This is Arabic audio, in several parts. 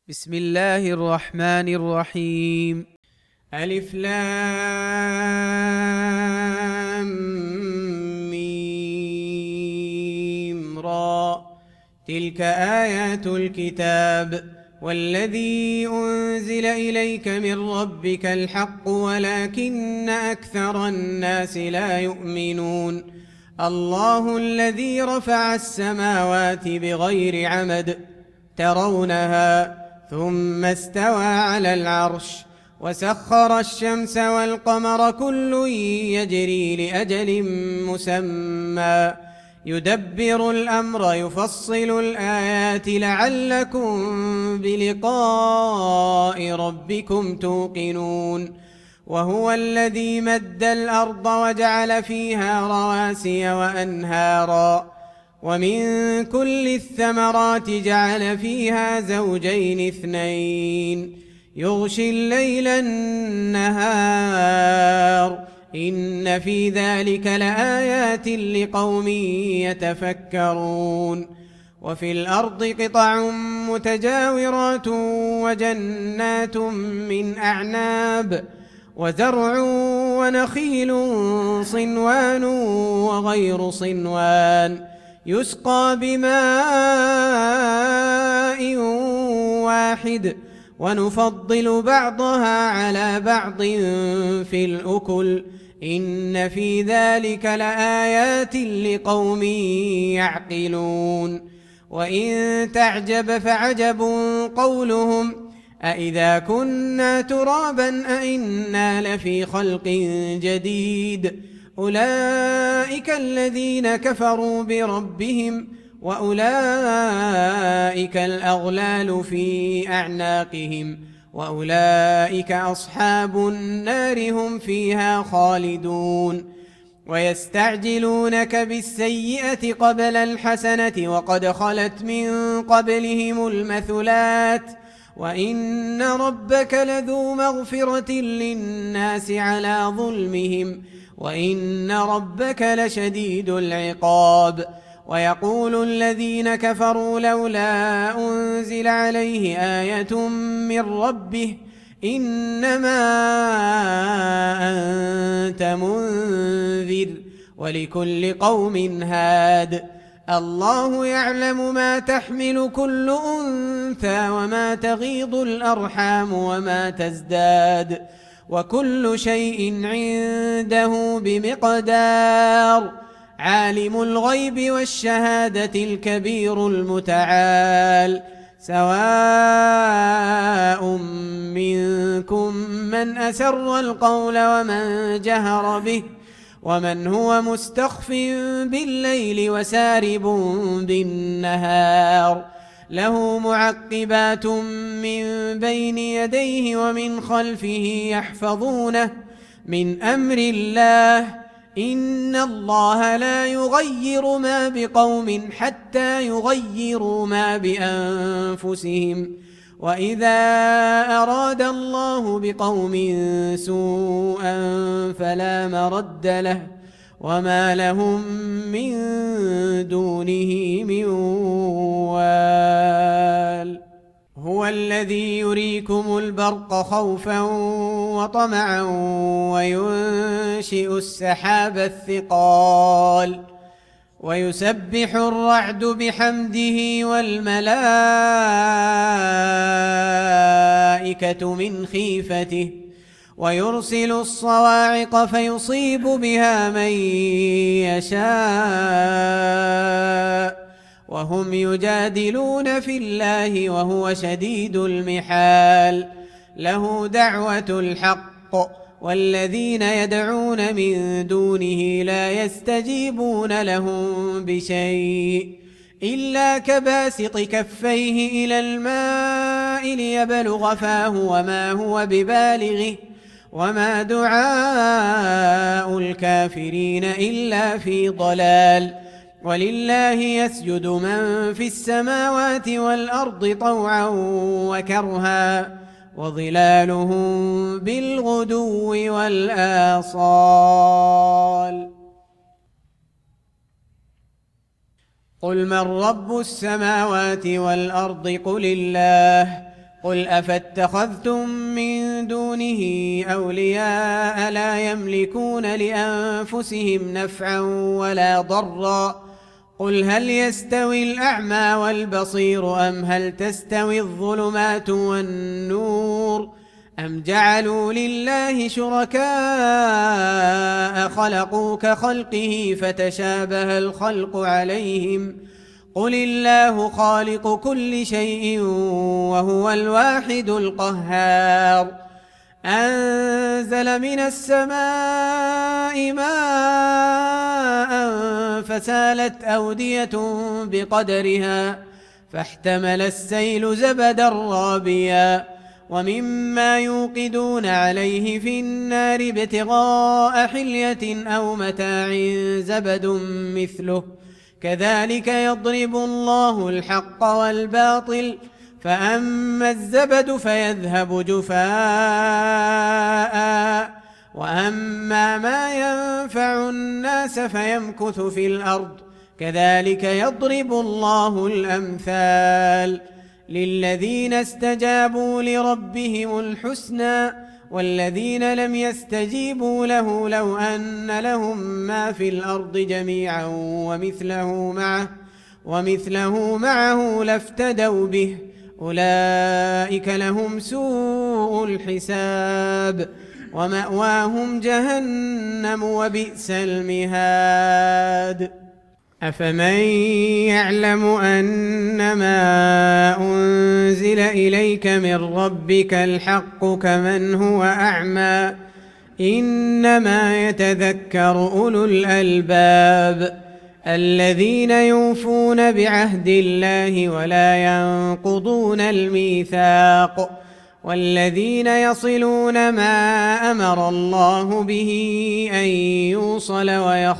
بسم الله الرحمن الرحيم. ألف لام ميم را. تلك آيات الكتاب والذي أنزل إليك من ربك الحق ولكن أكثر الناس لا يؤمنون. الله الذي رفع السماوات بغير عمد ترونها ثم استوى على العرش وسخر الشمس والقمر كل يجري لأجل مسمى يدبر الأمر يفصل الآيات لعلكم بلقاء ربكم توقنون. وهو الذي مد الأرض وجعل فيها رواسي وأنهارا ومن كل الثمرات جعل فيها زوجين اثنين يغشي الليل النهار إن في ذلك لآيات لقوم يتفكرون. وفي الأرض قطع متجاورات وجنات من أعناب وزرع ونخيل صنوان وغير صنوان يسقى بماء واحد ونفضل بعضها على بعض في الأكل إن في ذلك لآيات لقوم يعقلون. وإن تعجب فعجب قولهم أإذا كنا ترابا أإنا لفي خلق جديد أولئك الذين كفروا بربهم وأولئك الأغلال في أعناقهم وأولئك أصحاب النار هم فيها خالدون. ويستعجلونك بالسيئة قبل الحسنة وقد خلت من قبلهم المثلات وإن ربك لذو مغفرة للناس على ظلمهم وإن ربك لشديد العقاب. ويقول الذين كفروا لولا أنزل عليه آية من ربه إنما أنت منذر ولكل قوم هاد الله يعلم ما تحمل كل أنثى وما تغيض الأرحام وما تزداد وكل شيء عنده بمقدار. عالم الغيب والشهادة الكبير المتعال سواء منكم من أسر القول ومن جهر به ومن هو مستخف بالليل وسارب بالنهار له معقبات من بين يديه ومن خلفه يحفظونه من أمر الله إن الله لا يغير ما بقوم حتى يغيروا ما بأنفسهم وإذا أراد الله بقوم سوءا فلا مرد له وما لهم من دونه من وال. هو الذي يريكم البرق خوفا وطمعا وينشئ السحاب الثقال ويسبح الرعد بحمده والملائكة من خيفته ويرسل الصواعق فيصيب بها من يشاء وهم يجادلون في الله وهو شديد المحال. له دعوة الحق والذين يدعون من دونه لا يستجيبون لهم بشيء إلا كباسط كفيه إلى الماء ليبلغ فاه وما هو ببالغه وما دعاء الكافرين إلا في ضلال. ولله يسجد من في السماوات والأرض طوعا وكرها وظلالهم بالغدو والآصال. قل من رب السماوات والأرض قل الله قل أفاتخذتم من دونه أولياء لا يملكون لأنفسهم نفعا ولا ضرا قل هل يستوي الأعمى والبصير أم هل تستوي الظلمات والنور أم جعلوا لله شركاء خلقوا كخلقه فتشابه الخلق عليهم قل الله خالق كل شيء وهو الواحد القهار أنزل من السماء ماء فسالت أودية بقدرها فاحتمل السيل زبدا رابيا ومما يوقدون عليه في النار ابتغاء حلية أو متاع زبد مثله كذلك يضرب الله الحق والباطل فأما الزبد فيذهب جفاء وأما ما ينفع الناس فيمكث في الأرض كذلك يضرب الله الأمثال للذين استجابوا لربهم الحسنى والذين لم يستجيبوا له لو أن لهم ما في الأرض جميعا ومثله معه لافتدوا به أولئك لهم سوء الحساب ومأواهم جهنم وبئس المهاد أفمن يعلم أنما أنزل إليك من ربك الحق كمن هو أعمى إنما يتذكر أولو الألباب الذين يوفون بعهد الله ولا ينقضون الميثاق والذين يصلون ما أمر الله به أن يوصل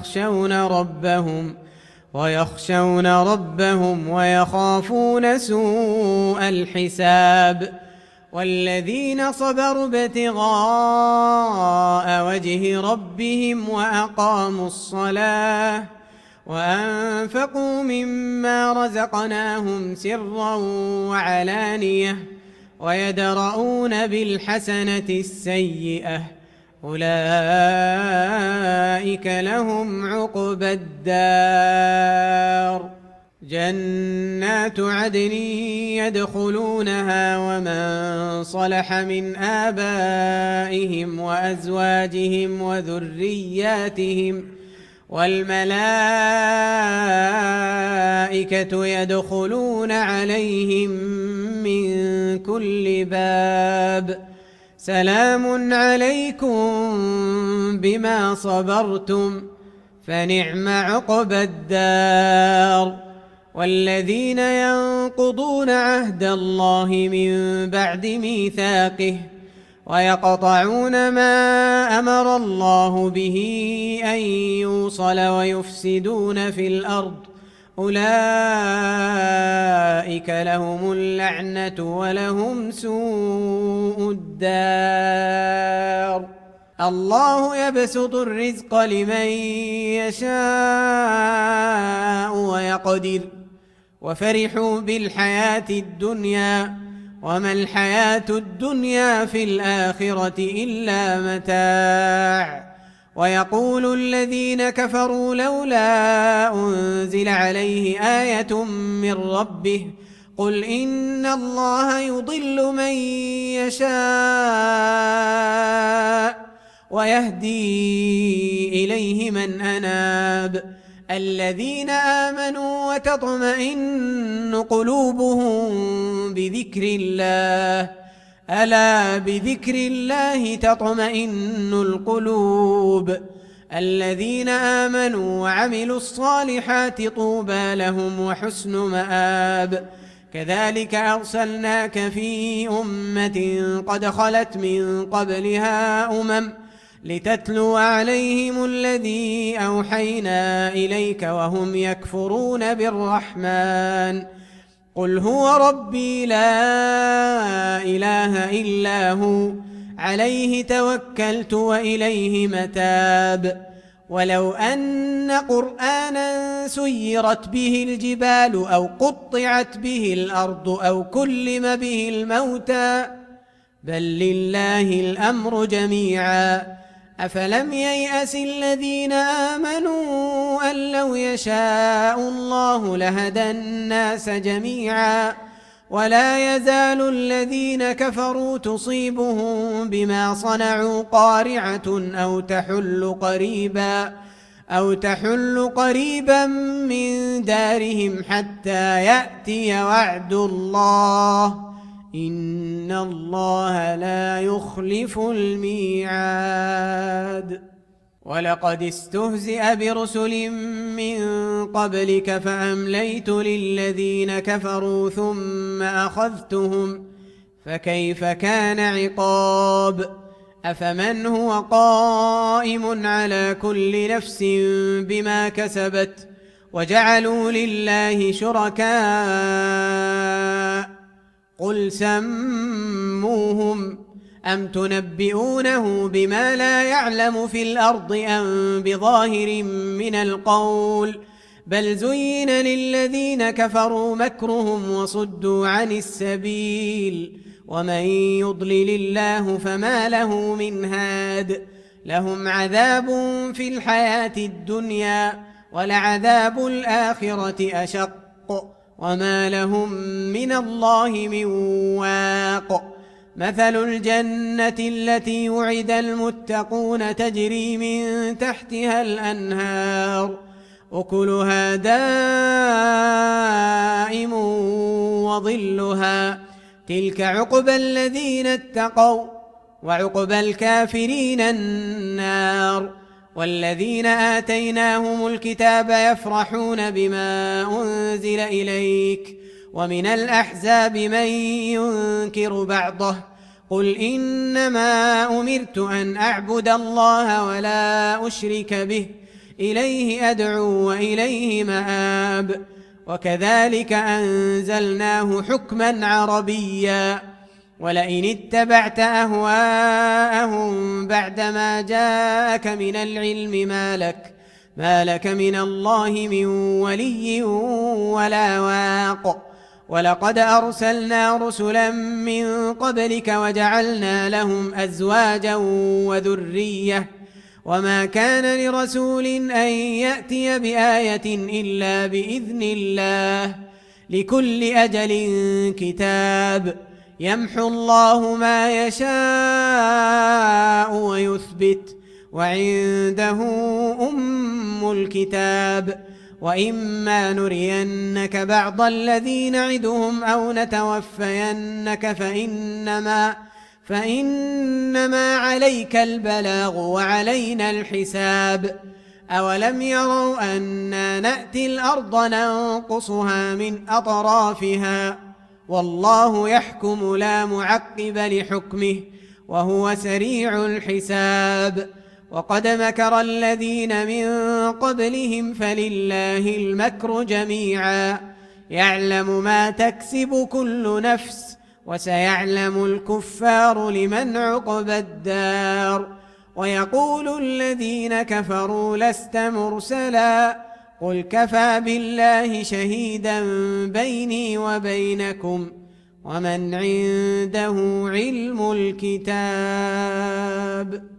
ويخشون ربهم ويخافون سوء الحساب والذين صبروا ابتغاء وجه ربهم وأقاموا الصلاة وأنفقوا مما رزقناهم سرا وعلانية ويدرؤون بالحسنة السيئة أولئك لهم عقبى الدار جنات عدن يدخلونها ومن صلح من آبائهم وأزواجهم وذرياتهم والملائكة يدخلون عليهم من كل باب سلام عليكم بما صبرتم فنعم عقبى الدار والذين ينقضون عهد الله من بعد ميثاقه ويقطعون ما أمر الله به أن يوصل ويفسدون في الأرض أولئك لهم اللعنة ولهم سوء الدار الله يبسط الرزق لمن يشاء ويقدر وفرحوا بالحياة الدنيا وما الحياة الدنيا في الآخرة إلا متاع ويقول الذين كفروا لولا أنزل عليه آية من ربه قل إن الله يضل من يشاء ويهدي إليه من أناب الذين آمنوا وتطمئن قلوبهم بذكر الله ألا بذكر الله تطمئن القلوب الذين آمنوا وعملوا الصالحات طوبى لهم وحسن مآب كذلك أرسلناك في أمة قد خلت من قبلها لتتلو عليهم الذي أوحينا إليك وهم يكفرون بالرحمن قل هو ربي لا إله إلا هو عليه توكلت وإليه متاب ولو أن قرآنا سيرت به الجبال أو قطعت به الأرض أو كلم به الموتى بل لله الأمر جميعا أفلم ييأس الذين آمنوا أن لو يشاء الله لهدى الناس جميعا ولا يزال الذين كفروا تصيبهم بما صنعوا قارعة أو تحل قريبا من دارهم حتى يأتي وعد الله إن الله لا يخلف الميعاد ولقد استهزئ برسل من قبلك فأمليت للذين كفروا ثم أخذتهم فكيف كان عقاب أفمن هو قائم على كل نفس بما كسبت وجعلوا لله شركاء قل سموهم أم تنبئونه بما لا يعلم في الأرض أم بظاهر من القول بل زين للذين كفروا مكرهم وصدوا عن السبيل ومن يضلل الله فما له من هاد لهم عذاب في الحياة الدنيا ولعذاب الآخرة أشق وما لهم من الله من واق مثل الجنة التي وعد المتقون تجري من تحتها الأنهار أكلها دائم وظلها تلك عقبى الذين اتقوا وعقبى الكافرين النار والذين آتيناهم الكتاب يفرحون بما أنزل إليك ومن الأحزاب من ينكر بعضه قل إنما أمرت أن أعبد الله ولا أشرك به إليه أدعو وإليه مآب وكذلك أنزلناه حكما عربيا ولئن اتبعت أهواءهم بعدما جاءك من العلم ما لك من الله من ولي ولا واق ولقد أرسلنا رسلا من قبلك وجعلنا لهم أزواجا وذرية وما كان لرسول أن يأتي بآية إلا بإذن الله لكل أجل كتاب يمحو الله ما يشاء ويثبت وعنده أم الكتاب وإما نرينك بعض الذي نعدهم أو نتوفينك فإنما عليك البلاغ وعلينا الحساب أولم يروا أنا نأتي الأرض ننقصها من أطرافها والله يحكم لا معقب لحكمه وهو سريع الحساب وقد مكر الذين من قبلهم فلله المكر جميعا يعلم ما تكسب كل نفس وسيعلم الكفار لمن عقبى الدار ويقول الذين كفروا لست مرسلا قل كفى بالله شهيدا بيني وبينكم ومن عنده علم الكتاب